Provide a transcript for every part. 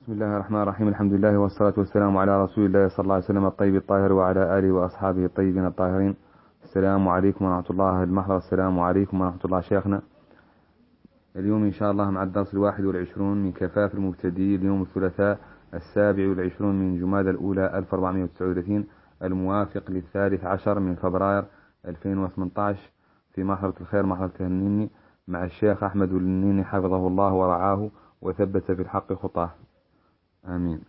بسم الله الرحمن الرحيم. الحمد لله والصلاة والسلام على رسول الله صلى الله عليه وسلم الطيب الطاهر وعلى آله وأصحابه الطيبين الطاهرين. السلام عليكم ورحمة الله المحضر. السلام عليكم ورحمة الله شيخنا. اليوم إن شاء الله مع الدرس 21 من كفاف المبتدئ، اليوم الثلاثاء 27 من جمادى الأولى 1439 الموافق ل13 من فبراير 2018 في محضرة الخير محضرة النيني مع الشيخ أحمد النيني حفظه الله ورعاه وثبت في الحق خطاه، آمين.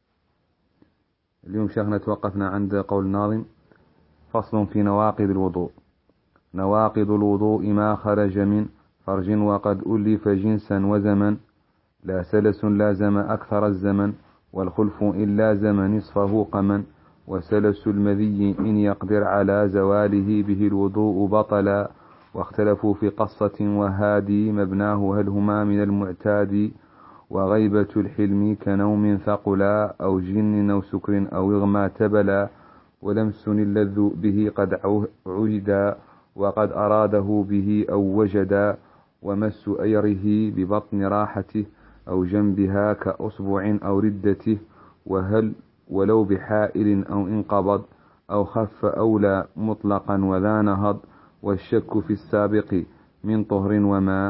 اليوم شيخنا توقفنا عند قول الناظم: فصل في نواقض الوضوء. نواقض الوضوء ما خرج من فرج وقد ألف جنسا وزمن، لا سلس لازم أكثر الزمن، والخلف إن لازم نصفه قمن، وسلس المذي إن يقدر على زواله به الوضوء بطلا، واختلفوا في قصة وهادي مبناه هل هما من المعتاد، وغيبة الحلم كنوم ثقلا أو جن أو سكر أو إغمى تبلا، ولمس اللذ به قد عهدا وقد أراده به أو وجدا، ومس أيره ببطن راحته أو جنبها كأصبع أو ردته، وهل ولو بحائل أو انقبض أو خف أولى مطلقا وذا نهض، والشك في السابق من طهر وما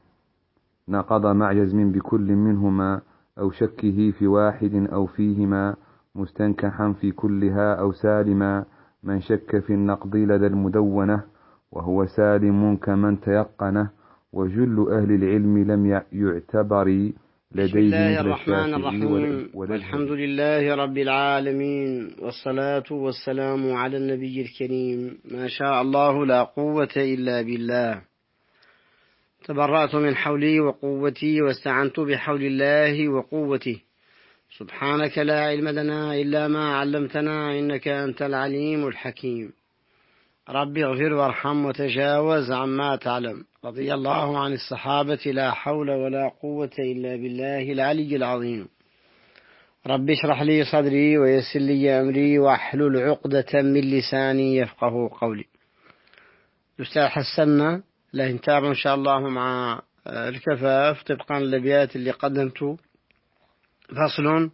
نقض مع جزم بكل منهما، أو شكه في واحد أو فيهما مستنكحا في كلها أو سالما، من شك في النقض لدى المدونة وهو سالم كمن تيقنه، وجل أهل العلم لم يعتبر بسم لديه الله مثل الرحمن الشافعي الرحيم، والحمد لله رب العالمين، والصلاة والسلام على النبي الكريم. ما شاء الله لا قوة إلا بالله. تبرأت من حولي وقوتي واستعنت بحول الله وقوته. سبحانك لا علم لنا إلا ما علمتنا إنك أنت العليم الحكيم. رب اغفر وارحم وتجاوز عما تعلم. رضي الله عن الصحابة لا حول ولا قوة إلا بالله العلي العظيم. رب اشرح لي صدري ويسر لي أمري واحلل عقدة من لساني يفقه قولي. الأستاذ حسنا له نتابع إن شاء الله مع الكفاف طبقا للأبيات اللي قدمته. فصل: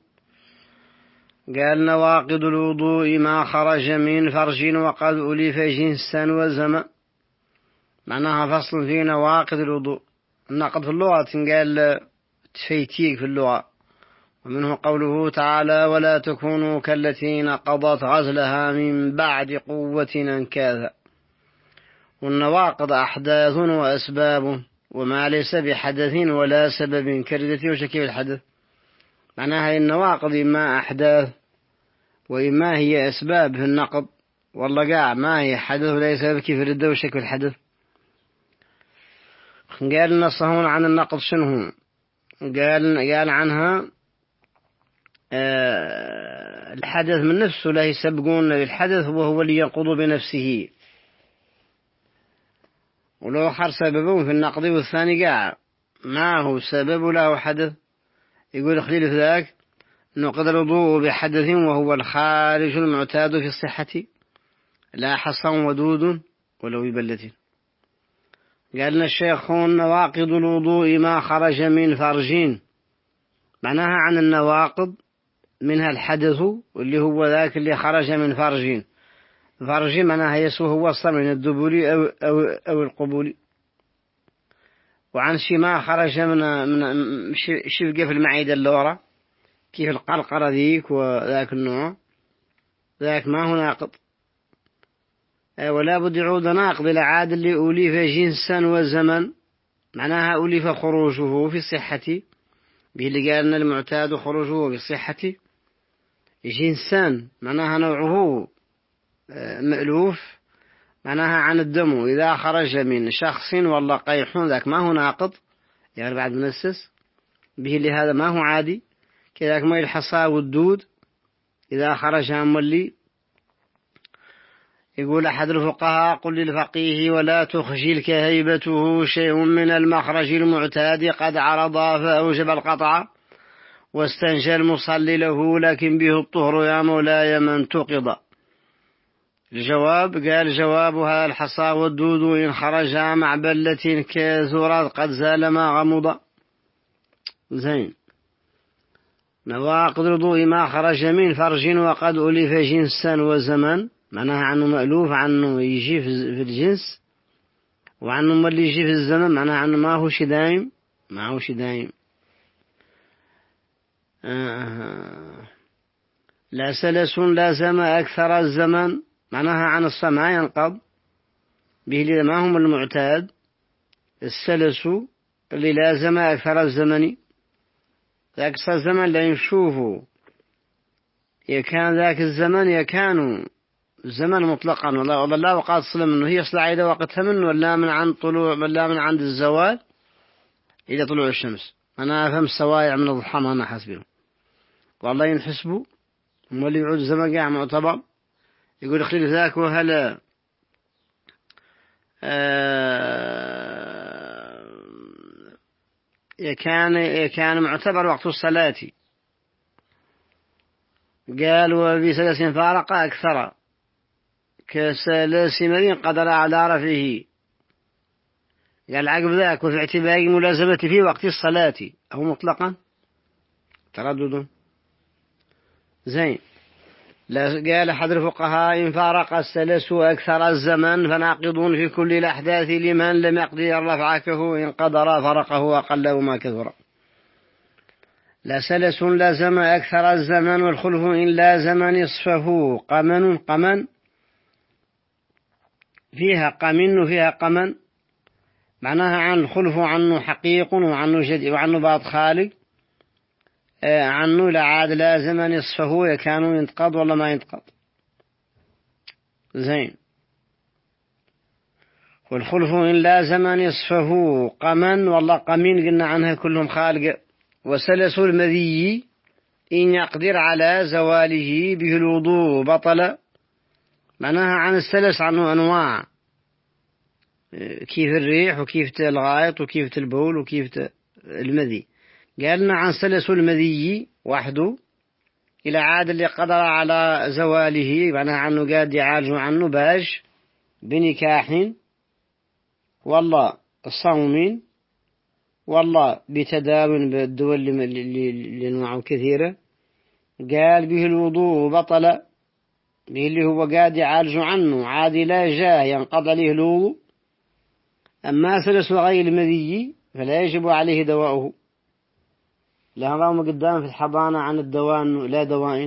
قال: نواقض الوضوء ما خرج من فرج وقد ألف جنسا وزمن. معناها فصل في نواقض الوضوء. النقض في اللغة قال تفيتيك في اللغة، ومنه قوله تعالى: ولا تكونوا كالتي نقضت غزلها من بعد قوة أنكاثا. والنواقض أحداث وأسباب، وما ليس بحدث ولا سبب كردة وشكل الحدث. معناها النواقض إما أحداث وإما هي أسباب في النقض، والله قاع ما هي حدث ولا سبب كيف الردة وشكل الحدث. قال نصهون عن النقض شنو؟ قال عنها الحدث من نفسه لا يسبقون للحدث وهو اللي ينقض بنفسه، ولو آخر سببه في النقض والثاني قاع ما هو سبب له حدث. يقول خليل في ذاك: نقض الوضوء بحدث وهو الخارج المعتاد في الصحة، لا حصى ودود ولو ببلة. قال لنا الشيخ: نواقض الوضوء ما خرج من فرج. معناها عن النواقض منها الحدث واللي هو ذاك اللي خرج من فرج. فرج معناها يسوه هو الصل من الدبول أو القبول. وعن شي ما خرج من شفقة في المعدة اللورة كيف القرقرة ذيك وذاك النوع، ذاك ما هو ناقض. ولا بد يعود ناقض العاد اللي أليف جنسا وزمن. معناها أليف خروجه في الصحة به اللي قالنا المعتاد خروجه بالصحة. جنسان معناها نوعه مألوف، معناها عن الدم إذا خرج من شخص والله قيح ذاك ما هو ناقض يعني بعد منسس به اللي هذا ما هو عادي. كذلك ما الحصى والدود إذا خرج عن ملي. يقول أحد الفقهاء: قل للفقيه ولا تخجلك هيبته شيء من المخرج المعتاد قد عرض فأوجب القطع، واستنجى المصلي له لكن به الطهر يا مولاي من تقض. الجواب قال: جوابها الحصى والدود إن خرجا مع بلة كثرت قد زال ما غمض. زين. نواقض الوضوء ما خرج من فرج وقد ألف جنسا وزمن، معناها عنه مألوف، عنه يجي في الجنس، وعنه ما اللي يجي في الزمن، معناها عنه ما هو شي دايم، ما هو شي دايم. لا سلس لازم أكثر الزمن، معناها عن الصمع ينقض به ما هم المعتاد. السلس اللي لازم أكثر الزمن، أكثر الزمن لا نشوفه يكان ذاك الزمن يكان الزمن مطلقا، والله لا وقت صل منه، هي صل عيدة وقتها منه، ولا من عند طلوع، ولا من عند الزوال إلى طلوع الشمس. أنا أفهم السوايع من الضحى ما أنا حسبه، والله ينحسبوا واللي يعود الزمن قاع معتبر. يقول خليل ذاك وهلا كان معتبر وقت الصلاة. قال وبسلس فارق أكثر كسلس مرين قدر على رفعه. قال عقب ذاك وفي اعتبار ملازمة في وقت الصلاة أو مطلقا تردد. زين. قال أحد الفقهاء إن فارق السلس أكثر الزمن فناقضون في كل الأحداث لمن لم يقدر رفعكه إن قدر فرقه أقله ما كثر. لا سلس لازم أكثر الزمن والخلف إن لازم نصفه. قمن فيها قمن وفيها قمن، معناها عن الخلف عنه حقيق وعنه جدي وعنه بعض خالق، عنه لعاد لازم نصفه يكانوا ينتقض ولا ما ينتقض. زين. والخلف إن لازم نصفه قمن والله قمين قلنا عنها كلهم خالق. وسلس المذي إن يقدر على زواله به الوضوء بطل، معناها عن السلس عنه أنواع، كيف الريح وكيف الغائط وكيف البول وكيف المذي. قالنا عن سلس المذي وحده إلى عاد اللي قدر على زواله، معناها عنه قاد يعالج عنه باج بنكاح والله الصوم والله بتداون بالدول اللي أنواعه كثيرة. قال به الوضوء بطل، به اللي هو قاد يعالج عنه عادي لا جاه ينقض عليه الوضوء. أما سلس غير المذي فلا يجب عليه دواؤه، لأن رأوا قدام في الحضانة عن الدواء لا دواء.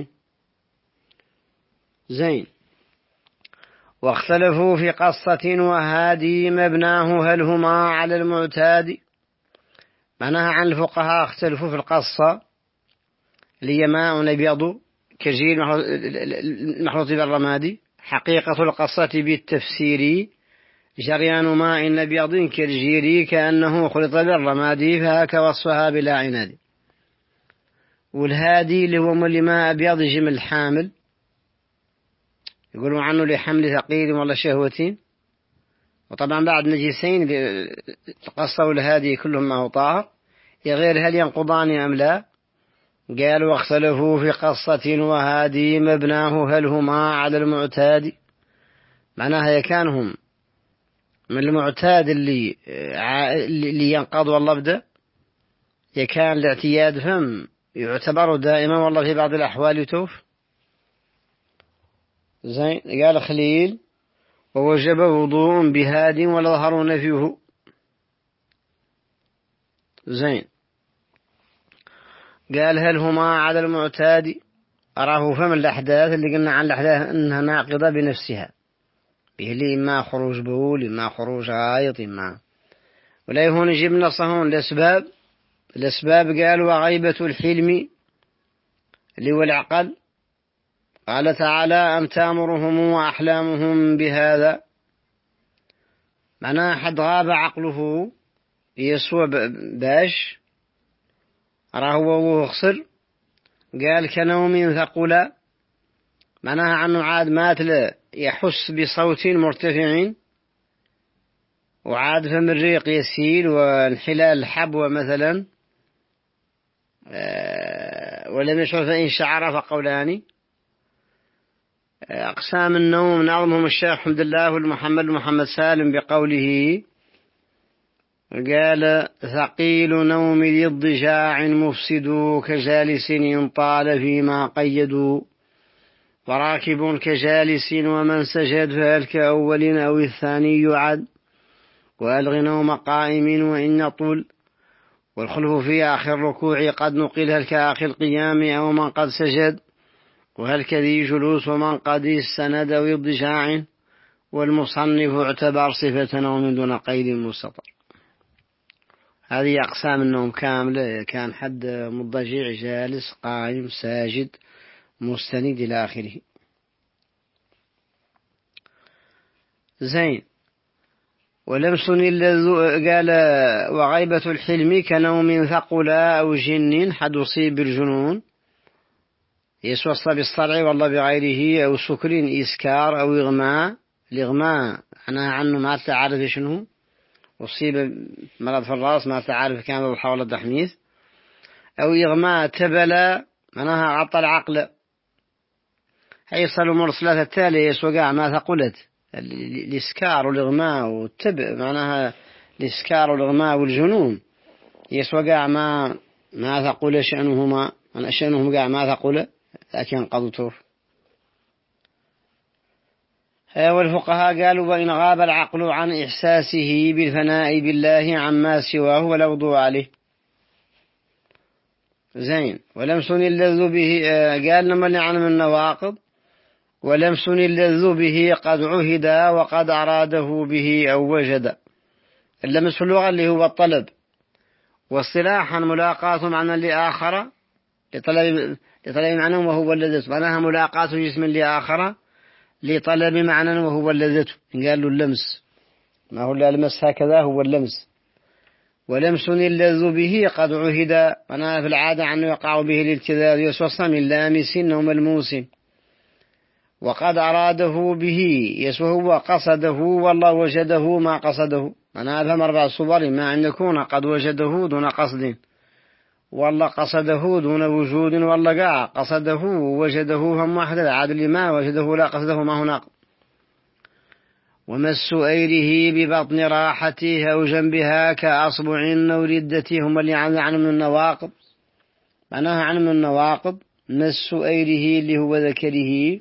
زين. واختلفوا في قصة وهادي مبناه هل هما على المعتاد، معناها عن الفقهاء اختلفوا في القصة اللي هي ماء أبيض كجيل محروط بالرمادي. حقيقة القصة بالتفسير جريان ماء أبيض كالجيري كأنه خلط بالرمادي فهاك وصفها بلا عناد. والهادي اللي هو ماء أبيض جمل الحامل، يقولون عنه لحمل ثقيل ولا شهوتين. وطبعا بعد نجسين القصة والهادي كلهم ما هو طاهر، غير هل ينقضان أم لا. قالوا واختلفوا في قصة وهادي مبناه هل هما على المعتاد، معناها يكانهم من المعتاد اللي ينقض والله بدا، يكان الاعتياد فم يعتبر دائما والله في بعض الأحوال يتوف. زين. قال خليل ووجب وضوء بهاد ولا ظهر نفيه. زين. قال هل هما على المعتاد، أراه فم الأحداث اللي قلنا عن الأحداث أنها ناقضة بنفسها، به لي إما خروج بول إما خروج غائط إما، ولا يهون نجيب نصهون الأسباب قالوا وغيبة الحلم اللي هو العقل. قال تعالى أم تامرهم وأحلامهم بهذا، معناه حد غاب عقله يسوى باش راه هو خسر. قال كنوم ثقل، معناها عنه عاد مات يحس بصوت مرتفع، وعاد فم الريق يسيل وانحلال الحبوة مثلا، ولم يشعر فإن شعر فقولان. أقسام النوم نظمهم الشيخ حمد الله والمحمد سالم بقوله قال ثقيل نوم ذي اضجاع مفسد كجالس إن طال فيما قيدوا وراكب كجالس ومن سجد فهل كأول أو الثاني يعد وألغ نوم قائم وإن يطول والخلف في آخر ركوع قد نقل هل كآخر القيام أو من قد سجد وهل كذي جلوس ومن قد استند أو اضجاع والمصنف اعتبر صفة نوم دون قيد مستطر. هذه أقسام النوم كاملة، كان حد مضجع جالس قائم ساجد مستند إلى آخره. زين. ولمس قال وغيبة الحلم كنوم ثقلا أو جن حد أصيب بالجنون يسوص بالصرع والله بغيره أو سكر إسكار أو إغماء. الإغماء أنا عنه ما تعرف شنو، أصيب مرض في الرأس ما تعرف كان حول التحميث، أو إغماء تبلى معناها عطل عقل. حيصل مرسلات التالية يسوقع ما ثقلت الإسكار والإغماء والتبع معناها الإسكار والإغماء والجنون يسوقع ما ثقل شأنهما أن شأنهم قاع ما ثقل لكن قضته. والفقهاء قالوا وإن غاب العقل عن إحساسه بالفناء بالله عما سواه ولا وضوء عليه. زين. ولمس اللذ به قال لما نعلم النواقض ولمس اللذ به قد عهد وقد أراده به أو وجد. اللمس في اللغة اللي هو الطلب، واصطلاحا ملاقاة معنى لآخر لطلب معنى وهو اللذة، معناها ملاقاة جسم لآخر لطلب معنى وهو اللذة. قال له اللمس ما هو اللمس هكذا هو اللمس. ولمس اللذ به قد عهد معناها في العادة أنه يقع به الالتذاذ يسوى من لامس وملموس. وقد أراده به يسوه قصده والله وجده ما قصده. أنا أفهم 4 صور ما أن يكون قد وجده دون قصد والله قصده دون وجود والله قاع قصده وجده هم واحد العادل ما وجده لا قصده ما هناك. ومس أيره ببطن راحته أو جنبها كأصبع أو ردته هم اللي عنه من النواقض معناها عنه من النواقض. مس أيره اللي هو ذكره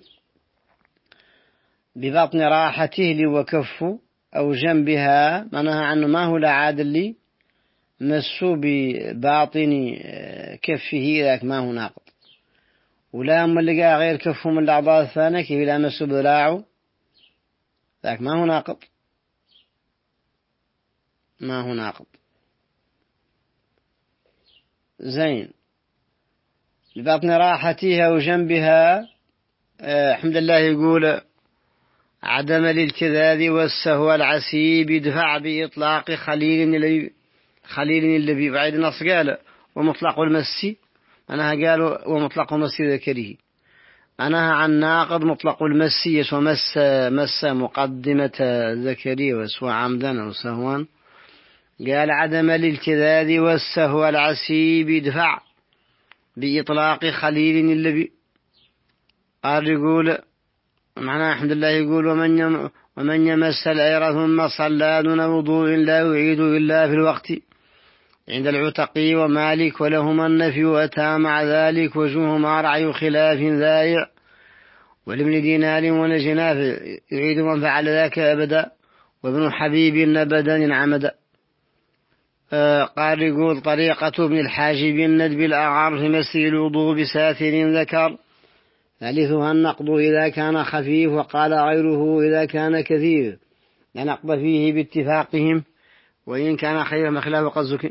ببطن راحته اللي هو كفه أو جنبها معناها عنه ما هو لا عادل لي مسوا بباطن كفه ذاك ما هو ناقض. ولا أما اللي قاع غير كفه من الأعضاء الثانية كيف لا مسوا بذراعه ذاك ما هو ناقض ما هو ناقض. زين. ببطن راحتها وجنبها الحمد لله يقول عدم الالتذاذ والسهو العسيب يدفع بإطلاق خليل اللي بعيد النص قال ومطلق المسي أنها قالوا ومطلق المسي ذكره أنها عن ناقض مطلق المسي يسوى مس مقدمة ذكري وسوى عمدا أو سهوا. قال عدم الالتذاذ والسهو العسيب يدفع بإطلاق خليل اللي قال يقول معناه الحمد لله يقول ومن يمس الأير ثم صلى دون وضوء لا يعيد إلا في الوقت عند العتقي ومالك ولهما النفي وأتى مع ذلك وجوهما رعي خلاف ذائع ولابن دينار ونجناف يعيد من فعل ذاك أبدا وابن حبيب أبدا إن عمد. قال يقول طريقة ابن الحاجب الندب الأعار في مسي الوضوء بساتر ذكر ثالثها النقض إذا كان خفيف وقال غيره إذا كان كثير لا نقض فيه باتفاقهم وإن كان خير مخلاف قد ذكر.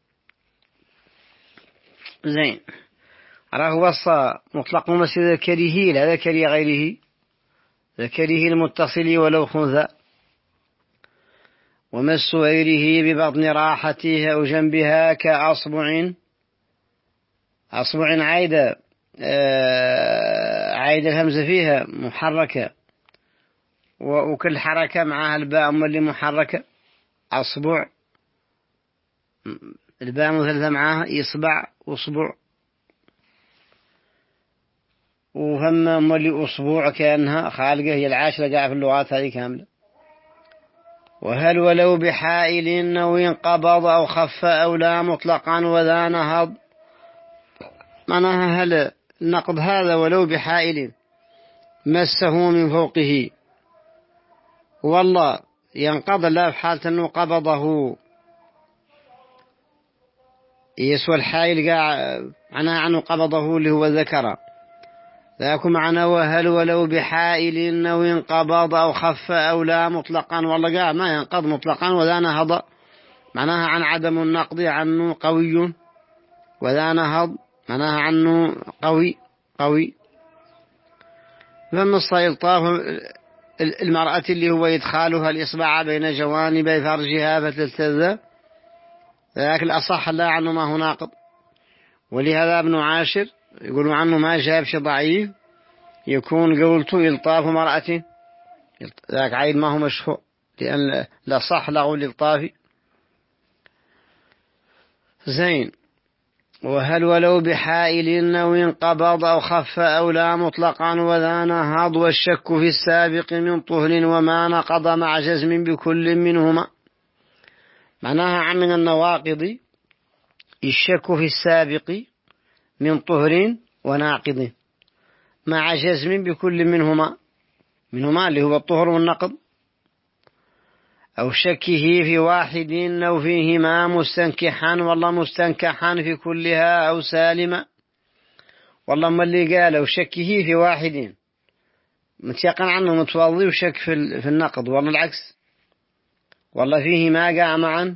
زين. راه وصى مطلق مس ذكره لا ذكر غيره ذكره المتصل ولو خنثى. ومس غيره ببطن راحتها أو جنبها كأصبع عايدة الهمزة فيها محركة وكل حركة معها الباء اللي محركة أصبع الباء مثلثة معها يصبع أصبع وهم اللي أصبع كأنها خالقة هي العاشرة جاء في اللغات هذه كاملة. وهل ولو بحائل أو انقبض أو خف أو لا مطلقا وذا نهض. معناها هل النقض هذا ولو بحائل مسه من فوقه والله ينقض لا في حالة أنه قبضه يسوى الحائل معناها عنه قبضه اللي هو ذكر ذاك معنى وهل ولو بحائل أو انقبض أو خف أو لا مطلقا والله ما ينقض مطلقا وذا نهض. معناها عن عدم النقض عنه قوي وذا نهض معناها عنه قوي. فمص إلطاف المرأة اللي هو إدخالها الإصبع بين جوانب فرجها فتلتذ ذاك الأصح لا عنه ما هو ناقض. ولهذا ابن عاشر يقولوا عنه ما جابش ضعيف يكون قولته إلطاف مرأة ذاك عيد ما هو مشهور لأن لا صح له الإلطاف. زين. وهل ولو بحائل أو انقبض أو خف أو لا مطلقا وذا نهض والشك في السابق من طهر وما نقض مع جزم بكل منهما. معناها من النواقض الشك في السابق من طهر وناقض مع جزم بكل منهما اللي هو الطهر والنقض أو شكه في واحد أو فيهما مستنكحا والله مستنكحا في كلها أو سالما. والله ما اللي قال أو شكه في واحد متيقن عنه متوضي وشك في النقض والله العكس والله فيهما قاع معا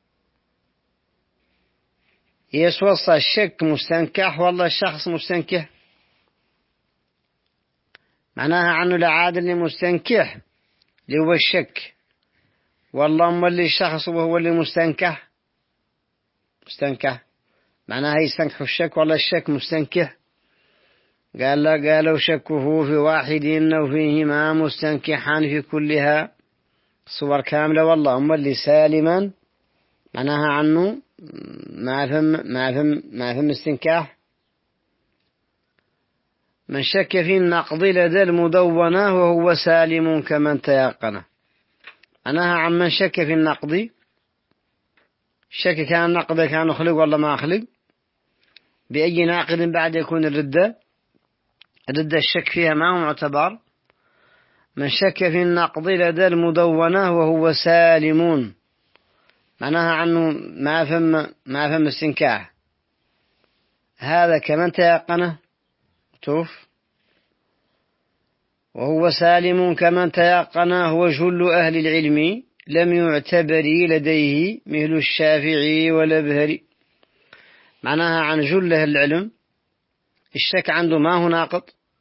يسوص الشك مستنكح والله الشخص مستنكح. معناها عنه لعادل مستنكح اللي هو الشك والله ما اللي الشخص وهو اللي مستنكح معناها يستنكح الشك والله الشك مستنكح. قالوا شكه في واحد أو فيهما مستنكحا في كلها صور كاملة والله أما اللي سالما معناها عنه ما فهم استنكاح. من شك في النقض لدى المدونة وهو سالم كمن تيقنه. معناها عن من شك في النقض شك كان النقض كان خلق والله ما خلق بأي ناقض بعد يكون الردة الشك فيها ما هو معتبر. من شك في النقض لدى المدونة وهو سالم معناها عنه ما فهم استنكاح هذا كمن تيقنه توف وهو سالم كمن تيقنه هو جل أهل العلم لم يعتبر لديه مثل الشافعي والأبهري. معناها عن جل أهل العلم الشك عنده ما هو ناقض.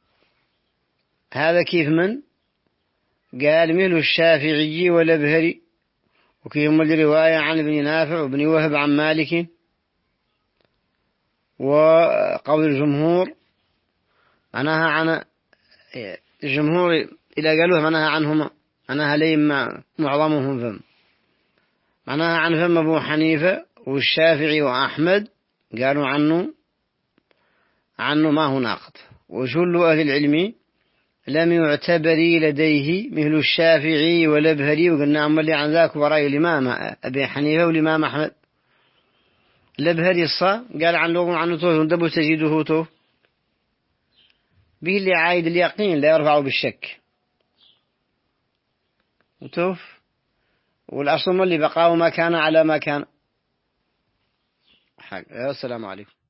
هذا كيف من قال مثل الشافعي والأبهري وكيف من الرواية عن ابن نافع وابن وهب عن مالك وقول الجمهور معناها عن الجمهور إذا قالوها معناها عنهما معناها ليم معظمهم فهم معناها عن فهم أبو حنيفة والشافعي وأحمد قالوا عنه ما هو ناقض. وجل أهل العلم لم يعتبر لديه مثل الشافعي والأبهري وقلنا عملي عن ذاك ورأي الإمام أبي حنيفة والإمام أحمد. الأبهري قال عن لغم عنه توه دبو تجده توه به اللي عايد اليقين لا يرفعه بالشك وتوف والأصل اللي بقاه ما كان على ما كان. السلام عليكم.